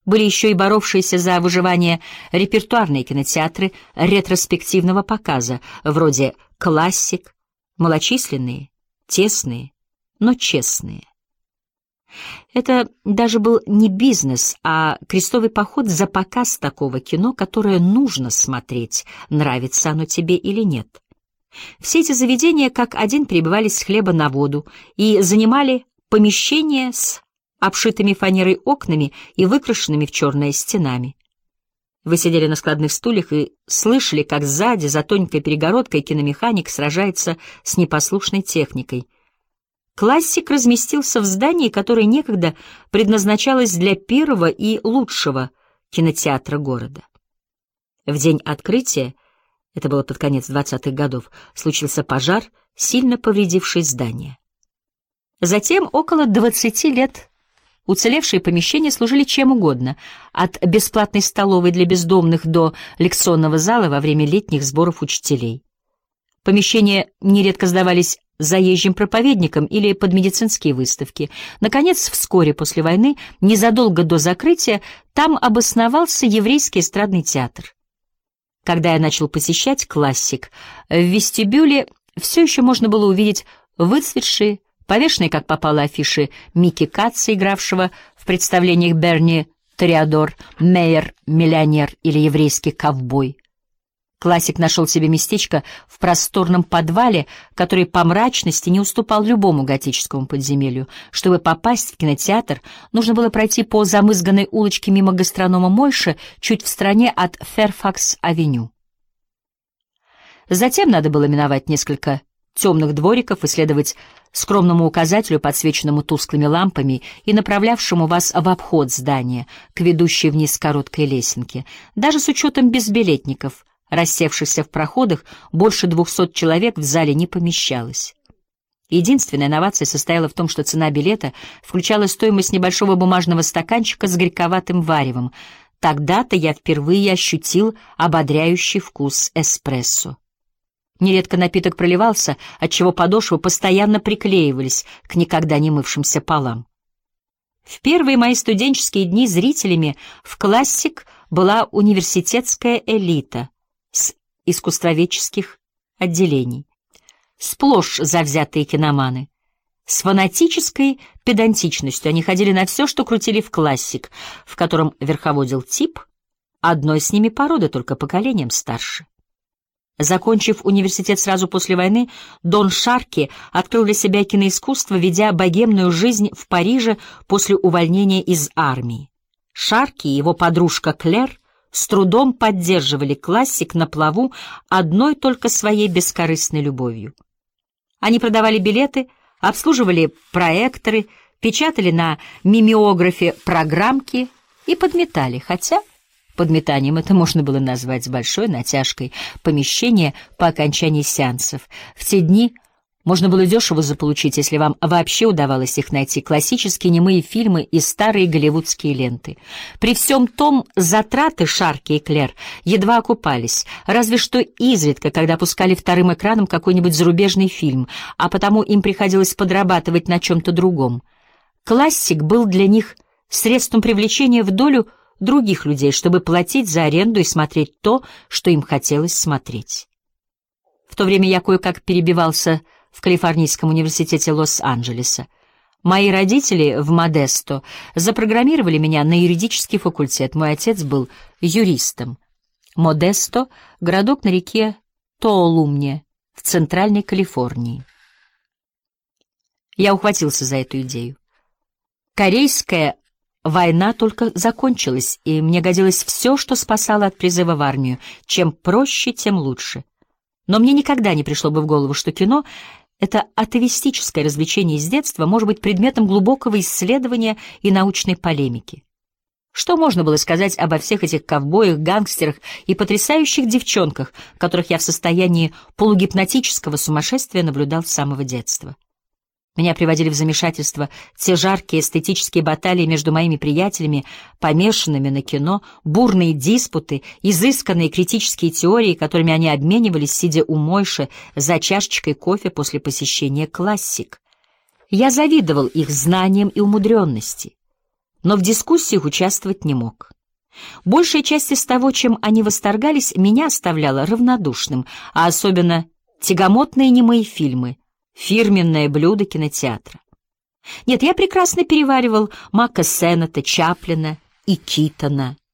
Были еще и боровшиеся за выживание репертуарные кинотеатры ретроспективного показа, вроде «Классик», малочисленные, тесные, но честные. Это даже был не бизнес, а крестовый поход за показ такого кино, которое нужно смотреть, нравится оно тебе или нет. Все эти заведения как один перебивались с хлеба на воду и занимали помещения с обшитыми фанерой окнами и выкрашенными в черное стенами. Вы сидели на складных стульях и слышали, как сзади, за тоненькой перегородкой, киномеханик сражается с непослушной техникой. «Классик» разместился в здании, которое некогда предназначалось для первого и лучшего кинотеатра города. В день открытия, это было под конец 20-х годов, случился пожар, сильно повредивший здание. Затем около 20 лет уцелевшие помещения служили чем угодно, от бесплатной столовой для бездомных до лекционного зала во время летних сборов учителей. Помещения нередко сдавались заезжим проповедникам или под медицинские выставки. Наконец, вскоре после войны, незадолго до закрытия, там обосновался еврейский эстрадный театр. Когда я начал посещать «Классик», в вестибюле все еще можно было увидеть выцветшие, повешенные как попало афиши Микки Катца, игравшего в представлениях Берни Тореадор, Мейер, миллионер или еврейский ковбой. «Классик» нашел себе местечко в просторном подвале, который по мрачности не уступал любому готическому подземелью. Чтобы попасть в кинотеатр, нужно было пройти по замызганной улочке мимо гастронома Мойши, чуть в стороне от Фэрфакс-авеню. Затем надо было миновать несколько темных двориков, исследовать скромному указателю, подсвеченному тусклыми лампами и направлявшему вас в обход здания, к ведущей вниз короткой лесенке. Даже с учетом безбилетников, рассевшихся в проходах, больше 200 человек в зале не помещалось. Единственная инновация состояла в том, что цена билета включала стоимость небольшого бумажного стаканчика с горьковатым варевом. Тогда-то я впервые ощутил ободряющий вкус эспрессо. Нередко напиток проливался, отчего подошвы постоянно приклеивались к никогда не мывшимся полам. В первые мои студенческие дни зрителями в «Классик» была университетская элита с искусствоведческих отделений, сплошь завзятые киноманы. С фанатической педантичностью они ходили на все, что крутили в «Классик», в котором верховодил тип, одной с ними породы, только поколением старше. Закончив университет сразу после войны, Дон Шарки открыл для себя киноискусство, ведя богемную жизнь в Париже после увольнения из армии. Шарки и его подружка Клэр с трудом поддерживали «Классик» на плаву одной только своей бескорыстной любовью. Они продавали билеты, обслуживали проекторы, печатали на мимеографе программки и подметали, хотя подметанием это можно было назвать с большой натяжкой, помещение по окончании сеансов. В те дни можно было дешево заполучить, если вам вообще удавалось их найти, классические немые фильмы и старые голливудские ленты. При всем том, затраты Шарки и Клэр едва окупались, разве что изредка, когда пускали вторым экраном какой-нибудь зарубежный фильм, а потому им приходилось подрабатывать на чем-то другом. «Классик» был для них средством привлечения в долю других людей, чтобы платить за аренду и смотреть то, что им хотелось смотреть. В то время я кое-как перебивался в Калифорнийском университете Лос-Анджелеса. Мои родители в Модесто запрограммировали меня на юридический факультет. Мой отец был юристом. Модесто — городок на реке Тоолумне в Центральной Калифорнии. Я ухватился за эту идею. Корейская война только закончилась, и мне годилось все, что спасало от призыва в армию. Чем проще, тем лучше. Но мне никогда не пришло бы в голову, что кино — это атеистическое развлечение из детства, может быть предметом глубокого исследования и научной полемики. Что можно было сказать обо всех этих ковбоях, гангстерах и потрясающих девчонках, которых я в состоянии полугипнотического сумасшествия наблюдал с самого детства? Меня приводили в замешательство те жаркие эстетические баталии между моими приятелями, помешанными на кино, бурные диспуты, изысканные критические теории, которыми они обменивались, сидя у Мойши за чашечкой кофе после посещения «Классик». Я завидовал их знаниям и умудренности. но в дискуссиях участвовать не мог. Большая часть из того, чем они восторгались, меня оставляла равнодушным, а особенно тягомотные немые фильмы, фирменное блюдо кинотеатра. Нет, я прекрасно переваривал Мака Сеннета, Чаплина и Китона.